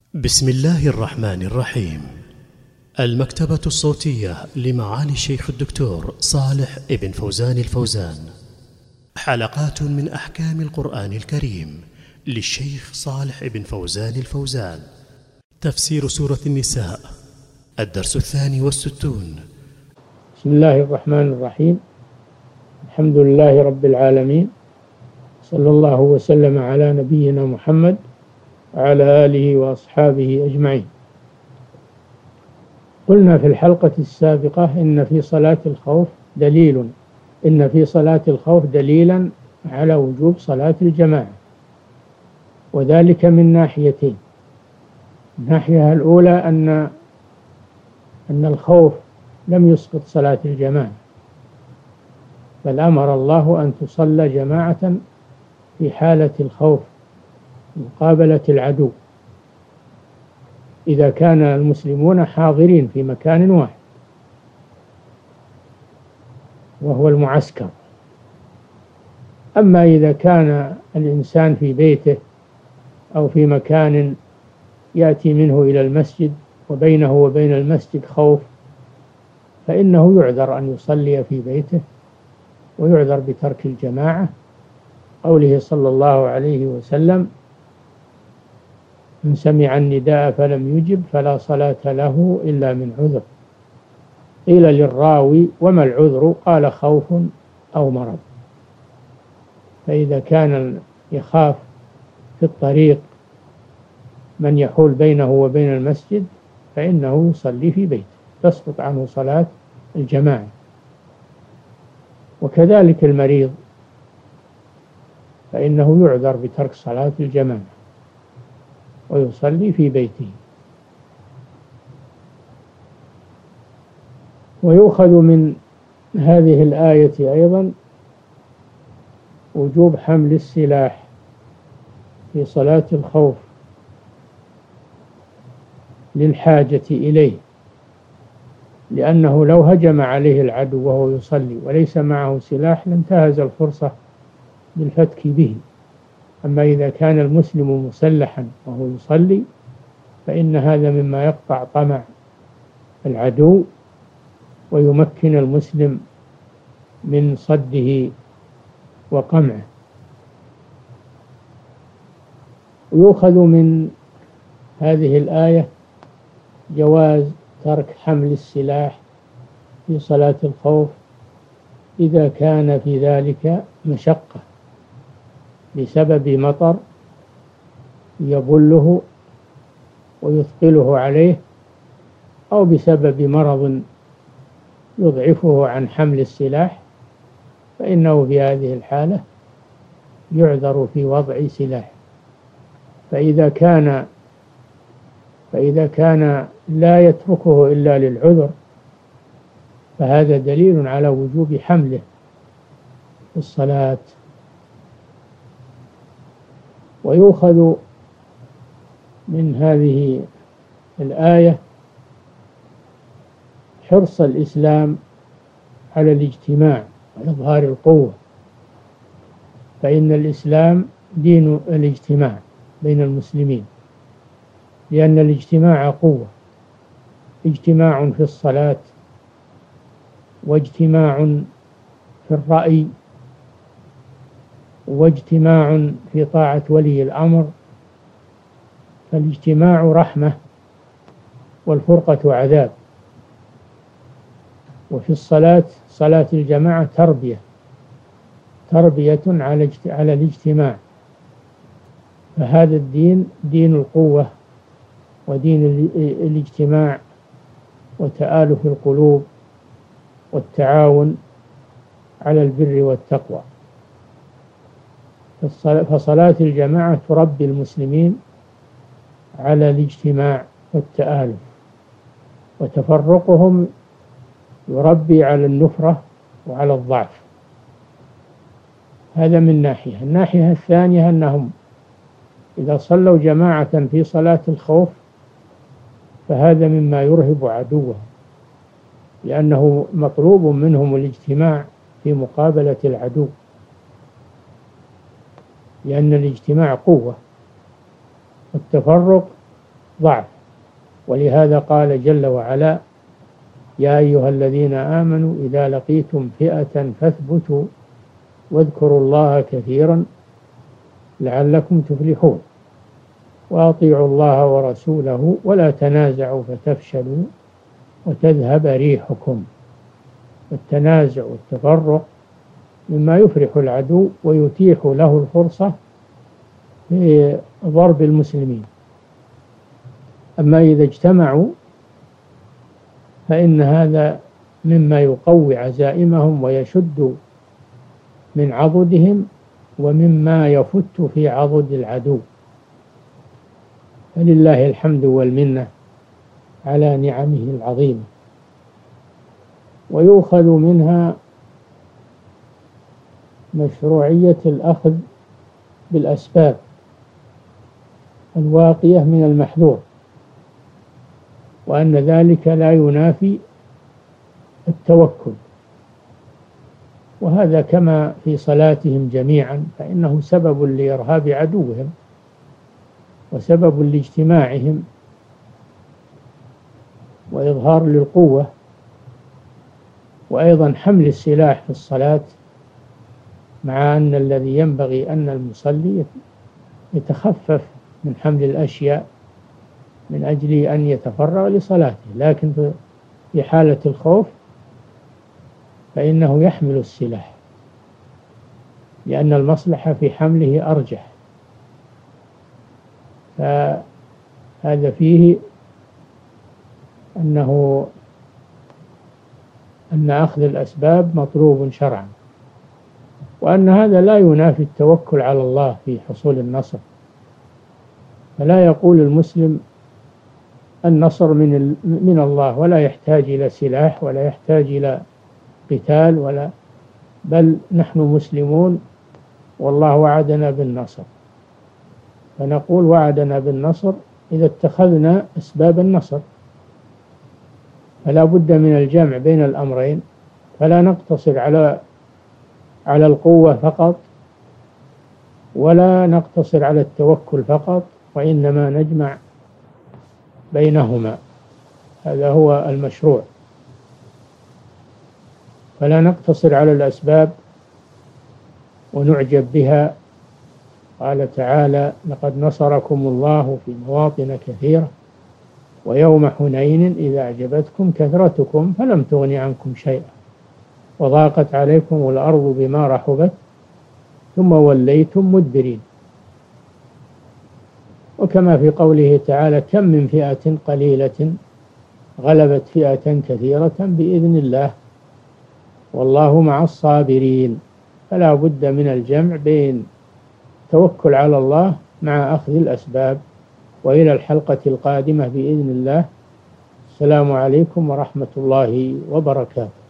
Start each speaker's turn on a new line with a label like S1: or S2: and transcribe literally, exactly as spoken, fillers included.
S1: بسم الله الرحمن الرحيم. المكتبة الصوتية لمعالي الشيخ الدكتور صالح ابن فوزان الفوزان، حلقات من أحكام القرآن الكريم للشيخ صالح ابن فوزان الفوزان. تفسير سورة النساء، الدرس الثاني والستون.
S2: بسم الله الرحمن الرحيم. الحمد لله رب العالمين، صلى الله وسلم على نبينا محمد وعلى آله وأصحابه أجمعين. قلنا في الحلقة السابقة إن في صلاة الخوف دليل إن في صلاة الخوف دليلا على وجوب صلاة الجماعة، وذلك من ناحيتين. الناحية الأولى أن أن الخوف لم يسقط صلاة الجماعة، بل أمر الله أن تصلى جماعة في حالة الخوف مقابلة العدو، إذا كان المسلمون حاضرين في مكان واحد وهو المعسكر. أما إذا كان الإنسان في بيته أو في مكان يأتي منه إلى المسجد وبينه وبين المسجد خوف، فإنه يعذر أن يصلي في بيته ويعذر بترك الجماعة. قوله صلى الله عليه وسلم: من سمع النداء فلم يجب فلا صلاة له إلا من عذر. قيل للراوي: وما العذر؟ قال: خوف أو مرض. فإذا كان يخاف في الطريق من يحول بينه وبين المسجد فإنه يصلي في بيته، تسقط عنه صلاة الجماعة. وكذلك المريض فإنه يعذر بترك صلاة الجماعة ويصلي في بيته. ويؤخذ من هذه الآية أيضا وجوب حمل السلاح في صلاة الخوف للحاجة إليه، لأنه لو هجم عليه العدو وهو يصلي وليس معه سلاح لانتهز الفرصة بالفتك به. أما إذا كان المسلم مسلحا وهو يصلي فإن هذا مما يقطع طمع العدو ويمكن المسلم من صده وقمعه. ويؤخذ من هذه الآية جواز ترك حمل السلاح في صلاة الخوف إذا كان في ذلك مشقة بسبب مطر يبله ويثقله عليه، أو بسبب مرض يضعفه عن حمل السلاح، فإنه في هذه الحالة يعذر في وضع سلاح. فإذا كان فإذا كان لا يتركه إلا للعذر فهذا دليل على وجوب حمله في الصلاة. ويؤخذ من هذه الآية حرص الإسلام على الاجتماع وإظهار القوة، فإن الإسلام دين الاجتماع بين المسلمين، لأن الاجتماع قوة، اجتماع في الصلاة واجتماع في الرأي واجتماع في طاعة ولي الأمر. فالاجتماع رحمة والفرقة عذاب. وفي الصلاة صلاة الجماعة تربية تربية على على الاجتماع. فهذا الدين دين القوة ودين الاجتماع وتآلف القلوب والتعاون على البر والتقوى. فصلاة الجماعة تربي المسلمين على الاجتماع والتآلف، وتفرقهم يربي على النفرة وعلى الضعف. هذا من ناحية. الناحية الثانية أنهم إذا صلوا جماعة في صلاة الخوف فهذا مما يرهب عدوه، لأنه مطلوب منهم الاجتماع في مقابلة العدو، لأن الاجتماع قوة والتفرق ضعف. ولهذا قال جل وعلا: يا أيها الذين آمنوا إذا لقيتم فئة فاثبتوا واذكروا الله كثيرا لعلكم تفلحون، وأطيعوا الله ورسوله ولا تنازعوا فتفشلوا وتذهب ريحكم. التنازع والتفرق مما يفرح العدو ويتيح له الفرصة في ضرب المسلمين. أما إذا اجتمعوا فإن هذا مما يقوي عزائمهم ويشد من عضدهم ومما يفت في عضد العدو. فلله الحمد والمنة على نعمه العظيمة. ويؤخذ منها مشروعية الأخذ بالأسباب الواقية من المحذور، وأن ذلك لا ينافي التوكل. وهذا كما في صلاتهم جميعا، فإنه سبب لإرهاب عدوهم وسبب لاجتماعهم وإظهار للقوة. وأيضا حمل السلاح في الصلاة، مع أن الذي ينبغي أن المصلي يتخفف من حمل الأشياء من أجل أن يتفرغ لصلاته، لكن في حالة الخوف فإنه يحمل السلاح لأن المصلحة في حمله أرجح. فهذا فيه أنه أن أخذ الأسباب مطلوب شرعا، وأن هذا لا ينافي التوكل على الله في حصول النصر. فلا يقول المسلم النصر من من الله ولا يحتاج إلى سلاح ولا يحتاج إلى قتال، ولا بل نحن مسلمون والله وعدنا بالنصر. فنقول وعدنا بالنصر إذا اتخذنا أسباب النصر. فلا بد من الجمع بين الأمرين، فلا نقتصر على على القوة فقط ولا نقتصر على التوكل فقط، وإنما نجمع بينهما. هذا هو المشروع. فلا نقتصر على الأسباب ونعجب بها. قال تعالى: لقد نصركم الله في مواطن كثيرة ويوم حنين إذا أعجبتكم كثرتكم فلم تغن عنكم شيئا وضاقت عليكم الأرض بما رحبت ثم وليتم مدبرين. وكما في قوله تعالى: كم من فئة قليلة غلبت فئة كثيرة بإذن الله والله مع الصابرين. فلا بد من الجمع بين التوكل على الله مع أخذ الأسباب. وإلى الحلقة القادمة بإذن الله. السلام عليكم ورحمة الله وبركاته.